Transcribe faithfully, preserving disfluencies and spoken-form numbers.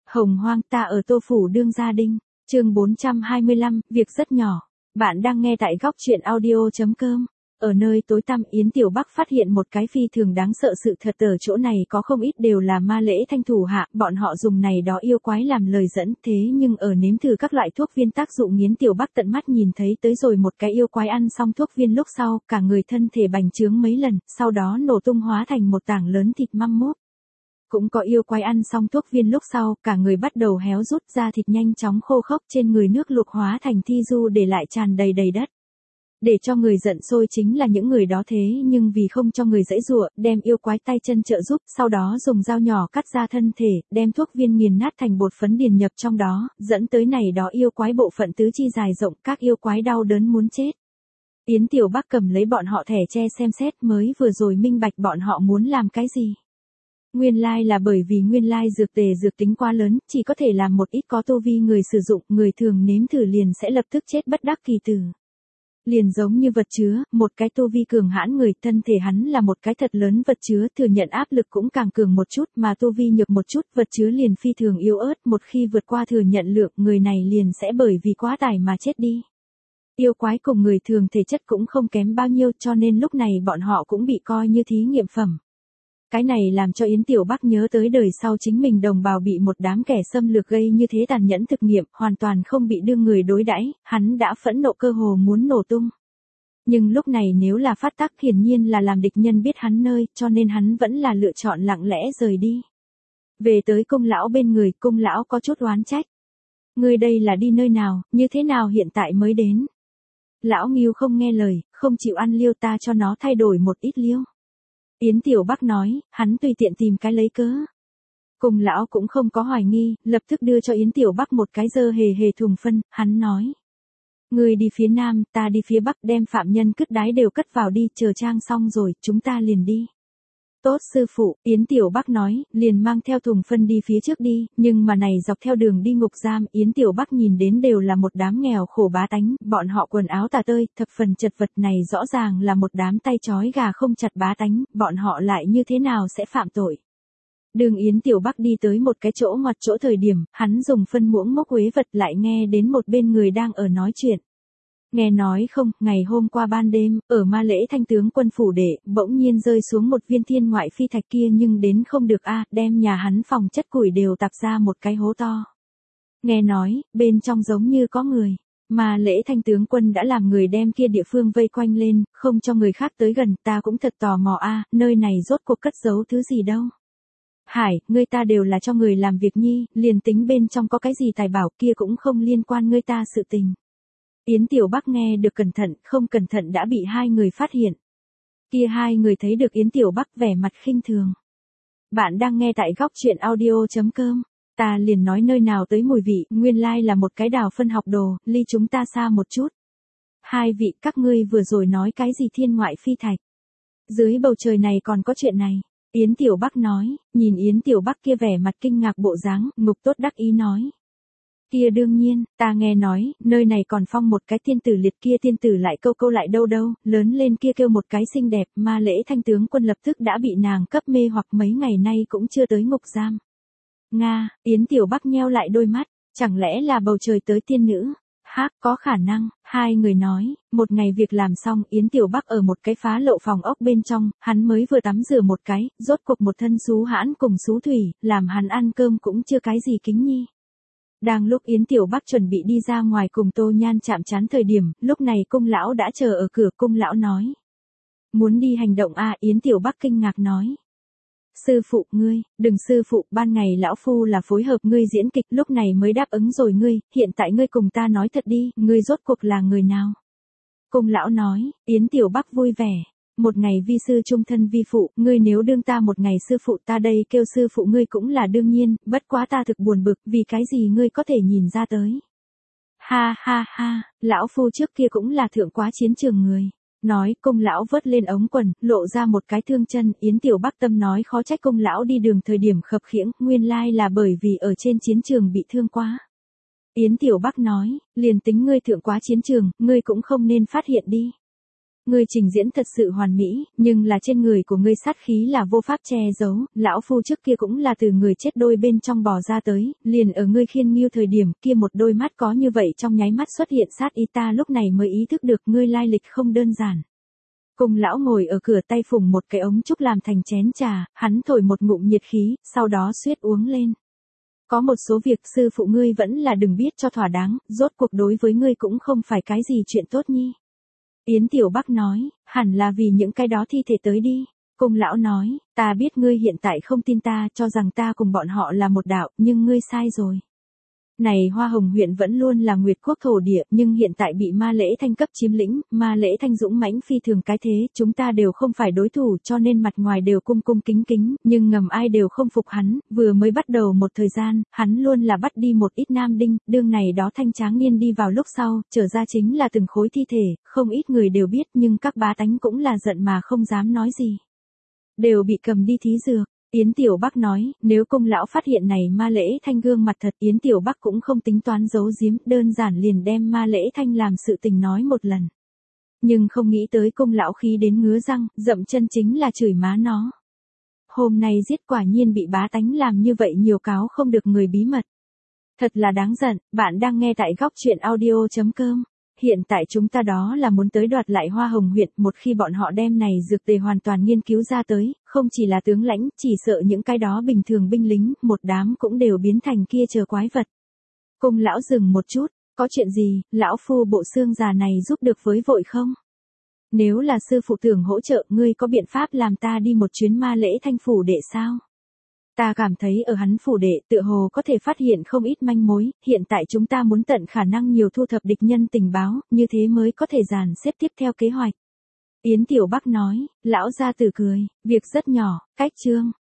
Hồng hoang ta ở Tô Phủ đương gia đinh, chương bốn trăm hai mươi lăm, việc rất nhỏ. Bạn đang nghe tại góc truyện audio.com. Ở nơi tối tăm Yến Tiểu Bắc phát hiện một cái phi thường đáng sợ sự thật, ở chỗ này có không ít đều là ma lễ thanh thủ hạ, bọn họ dùng này đó yêu quái làm lời dẫn, thế nhưng ở nếm thử các loại thuốc viên tác dụng Yến Tiểu Bắc tận mắt nhìn thấy tới rồi một cái yêu quái ăn xong thuốc viên lúc sau, cả người thân thể bành trướng mấy lần, sau đó nổ tung hóa thành một tảng lớn thịt măm mốp. Cũng có yêu quái ăn xong thuốc viên lúc sau, cả người bắt đầu héo rút ra thịt nhanh chóng khô khốc, trên người nước lục hóa thành thi du để lại tràn đầy đầy đất. Để cho người giận sôi chính là những người đó, thế nhưng vì không cho người dãy dụa, đem yêu quái tay chân trợ giúp, sau đó dùng dao nhỏ cắt ra thân thể, đem thuốc viên nghiền nát thành bột phấn điền nhập trong đó, dẫn tới này đó yêu quái bộ phận tứ chi dài rộng, các yêu quái đau đớn muốn chết. Yến Tiểu Bắc cầm lấy bọn họ thẻ tre xem xét, mới vừa rồi minh bạch bọn họ muốn làm cái gì. Nguyên lai là bởi vì nguyên lai dược tề dược tính quá lớn, chỉ có thể làm một ít có tu vi người sử dụng, người thường nếm thử liền sẽ lập tức chết bất đắc kỳ tử. Liền giống như vật chứa, một cái tu vi cường hãn người, thân thể hắn là một cái thật lớn vật chứa, thừa nhận áp lực cũng càng cường một chút, mà tu vi nhược một chút, vật chứa liền phi thường yếu ớt, một khi vượt qua thừa nhận lượng, người này liền sẽ bởi vì quá tải mà chết đi. Yêu quái cùng người thường thể chất cũng không kém bao nhiêu, cho nên lúc này bọn họ cũng bị coi như thí nghiệm phẩm. Cái này làm cho Yến Tiểu Bắc nhớ tới đời sau chính mình đồng bào bị một đám kẻ xâm lược gây như thế tàn nhẫn thực nghiệm, hoàn toàn không bị đương người đối đãi, hắn đã phẫn nộ cơ hồ muốn nổ tung. Nhưng lúc này nếu là phát tác hiển nhiên là làm địch nhân biết hắn nơi, cho nên hắn vẫn là lựa chọn lặng lẽ rời đi. Về tới cung lão bên người, cung lão có chút oán trách. Ngươi đây là đi nơi nào, như thế nào hiện tại mới đến? Lão Ngưu không nghe lời, không chịu ăn liêu, ta cho nó thay đổi một ít liêu. Yến Tiểu Bắc nói, hắn tùy tiện tìm cái lấy cớ. Cung lão cũng không có hoài nghi, lập tức đưa cho Yến Tiểu Bắc một cái dơ hề hề thùng phân, hắn nói. Người đi phía nam, ta đi phía bắc, đem phạm nhân cứt đái đều cất vào đi, chờ trang xong rồi, chúng ta liền đi. Tốt sư phụ, Yến Tiểu Bắc nói, liền mang theo thùng phân đi phía trước đi, nhưng mà này dọc theo đường đi ngục giam, Yến Tiểu Bắc nhìn đến đều là một đám nghèo khổ bá tánh, bọn họ quần áo tả tơi, thập phần chật vật, này rõ ràng là một đám tay trói gà không chặt bá tánh, bọn họ lại như thế nào sẽ phạm tội. Đường Yến Tiểu Bắc đi tới một cái chỗ ngoặt chỗ thời điểm, hắn dùng phân muỗng mốc uế vật, lại nghe đến một bên người đang ở nói chuyện. Nghe nói không, ngày hôm qua ban đêm, ở ma lễ thanh tướng quân phủ đệ, bỗng nhiên rơi xuống một viên thiên ngoại phi thạch kia, nhưng đến không được a, đem nhà hắn phòng chất củi đều tạc ra một cái hố to. Nghe nói, bên trong giống như có người, ma lễ thanh tướng quân đã làm người đem kia địa phương vây quanh lên, không cho người khác tới gần, ta cũng thật tò mò a, nơi này rốt cuộc cất giấu thứ gì đâu. Hải, ngươi ta đều là cho người làm việc nhi, liền tính bên trong có cái gì tài bảo kia cũng không liên quan ngươi ta sự tình. Yến Tiểu Bắc nghe được cẩn thận, không cẩn thận đã bị hai người phát hiện. Kia hai người thấy được Yến Tiểu Bắc vẻ mặt khinh thường. Bạn đang nghe tại góc truyện audio.com. Ta liền nói nơi nào tới mùi vị, nguyên lai là một cái đào phân học đồ, ly chúng ta xa một chút. Hai vị, các ngươi vừa rồi nói cái gì thiên ngoại phi thạch? Dưới bầu trời này còn có chuyện này. Yến Tiểu Bắc nói, nhìn Yến Tiểu Bắc kia vẻ mặt kinh ngạc bộ dáng, Ngục Tốt đắc ý nói. Kia đương nhiên, ta nghe nói, nơi này còn phong một cái tiên tử liệt, kia tiên tử lại câu câu lại đâu đâu, lớn lên kia kêu một cái xinh đẹp, ma lễ thanh tướng quân lập tức đã bị nàng cấp mê hoặc mấy ngày nay cũng chưa tới ngục giam. Nga, Yến Tiểu Bắc nheo lại đôi mắt, chẳng lẽ là bầu trời tới tiên nữ? Hác, có khả năng, hai người nói, một ngày việc làm xong, Yến Tiểu Bắc ở một cái phá lộ phòng ốc bên trong, hắn mới vừa tắm rửa một cái, rốt cuộc một thân xú hãn cùng xú thủy, làm hắn ăn cơm cũng chưa cái gì kính nhi. Đang lúc Yến Tiểu Bắc chuẩn bị đi ra ngoài cùng Tô Nhan chạm trán thời điểm, lúc này cung lão đã chờ ở cửa, cung lão nói. Muốn đi hành động à, Yến Tiểu Bắc kinh ngạc nói. Sư phụ ngươi, đừng sư phụ, ban ngày lão phu là phối hợp ngươi diễn kịch, lúc này mới đáp ứng rồi ngươi, hiện tại ngươi cùng ta nói thật đi, ngươi rốt cuộc là người nào? Cung lão nói, Yến Tiểu Bắc vui vẻ. Một ngày vi sư trung thân vi phụ, ngươi nếu đương ta một ngày sư phụ, ta đây kêu sư phụ ngươi cũng là đương nhiên, bất quá ta thực buồn bực, vì cái gì ngươi có thể nhìn ra tới. Ha ha ha, lão phu trước kia cũng là thượng quá chiến trường người. Nói, cung lão vớt lên ống quần, lộ ra một cái thương chân, Yến Tiểu Bắc tâm nói khó trách cung lão đi đường thời điểm khập khiễng, nguyên lai là bởi vì ở trên chiến trường bị thương quá. Yến Tiểu Bắc nói, liền tính ngươi thượng quá chiến trường, ngươi cũng không nên phát hiện đi. Ngươi trình diễn thật sự hoàn mỹ, nhưng là trên người của ngươi sát khí là vô pháp che giấu, lão phu trước kia cũng là từ người chết đôi bên trong bò ra tới, liền ở ngươi khiên nghiêu thời điểm kia một đôi mắt có như vậy trong nháy mắt xuất hiện sát ý, ta lúc này mới ý thức được ngươi lai lịch không đơn giản. Cung lão ngồi ở cửa, tay phủng một cái ống trúc làm thành chén trà, hắn thổi một ngụm nhiệt khí, sau đó suýt uống lên. Có một số việc sư phụ ngươi vẫn là đừng biết cho thỏa đáng, rốt cuộc đối với ngươi cũng không phải cái gì chuyện tốt nhi. Yến Tiểu Bắc nói, hẳn là vì những cái đó thi thể tới đi. Cung lão nói, ta biết ngươi hiện tại không tin ta, cho rằng ta cùng bọn họ là một đạo, nhưng ngươi sai rồi. Này Hoa Hồng huyện vẫn luôn là Nguyệt quốc thổ địa, nhưng hiện tại bị Ma Lễ Thanh cấp chiếm lĩnh, Ma Lễ Thanh dũng mãnh phi thường cái thế, chúng ta đều không phải đối thủ, cho nên mặt ngoài đều cung cung kính kính, nhưng ngầm ai đều không phục hắn, vừa mới bắt đầu một thời gian, hắn luôn là bắt đi một ít nam đinh, đương này đó thanh tráng niên đi vào lúc sau, trở ra chính là từng khối thi thể, không ít người đều biết, nhưng các bá tánh cũng là giận mà không dám nói gì. Đều bị cầm đi thí dược. Yến Tiểu Bắc nói, nếu cung lão phát hiện này Ma Lễ Thanh gương mặt thật, Yến Tiểu Bắc cũng không tính toán giấu giếm, đơn giản liền đem Ma Lễ Thanh làm sự tình nói một lần. Nhưng không nghĩ tới cung lão khí đến ngứa răng, dậm chân chính là chửi má nó. Hôm nay giết quả nhiên bị bá tánh làm như vậy nhiều cáo không được người bí mật. Thật là đáng giận, bạn đang nghe tại góc truyện audio chấm com. Hiện tại chúng ta đó là muốn tới đoạt lại Hoa Hồng huyện, một khi bọn họ đem này dược tề hoàn toàn nghiên cứu ra tới, không chỉ là tướng lãnh, chỉ sợ những cái đó bình thường binh lính, một đám cũng đều biến thành kia chờ quái vật. Cung lão dừng một chút, có chuyện gì, lão phu bộ xương già này giúp được với vội không? Nếu là sư phụ tưởng hỗ trợ, ngươi có biện pháp làm ta đi một chuyến Ma Lễ Thanh phủ đệ sao? Ta cảm thấy ở hắn phủ đệ tựa hồ có thể phát hiện không ít manh mối, hiện tại chúng ta muốn tận khả năng nhiều thu thập địch nhân tình báo, như thế mới có thể dàn xếp tiếp theo kế hoạch. Yến Tiểu Bắc nói, lão gia tử cười, việc rất nhỏ, cách chương.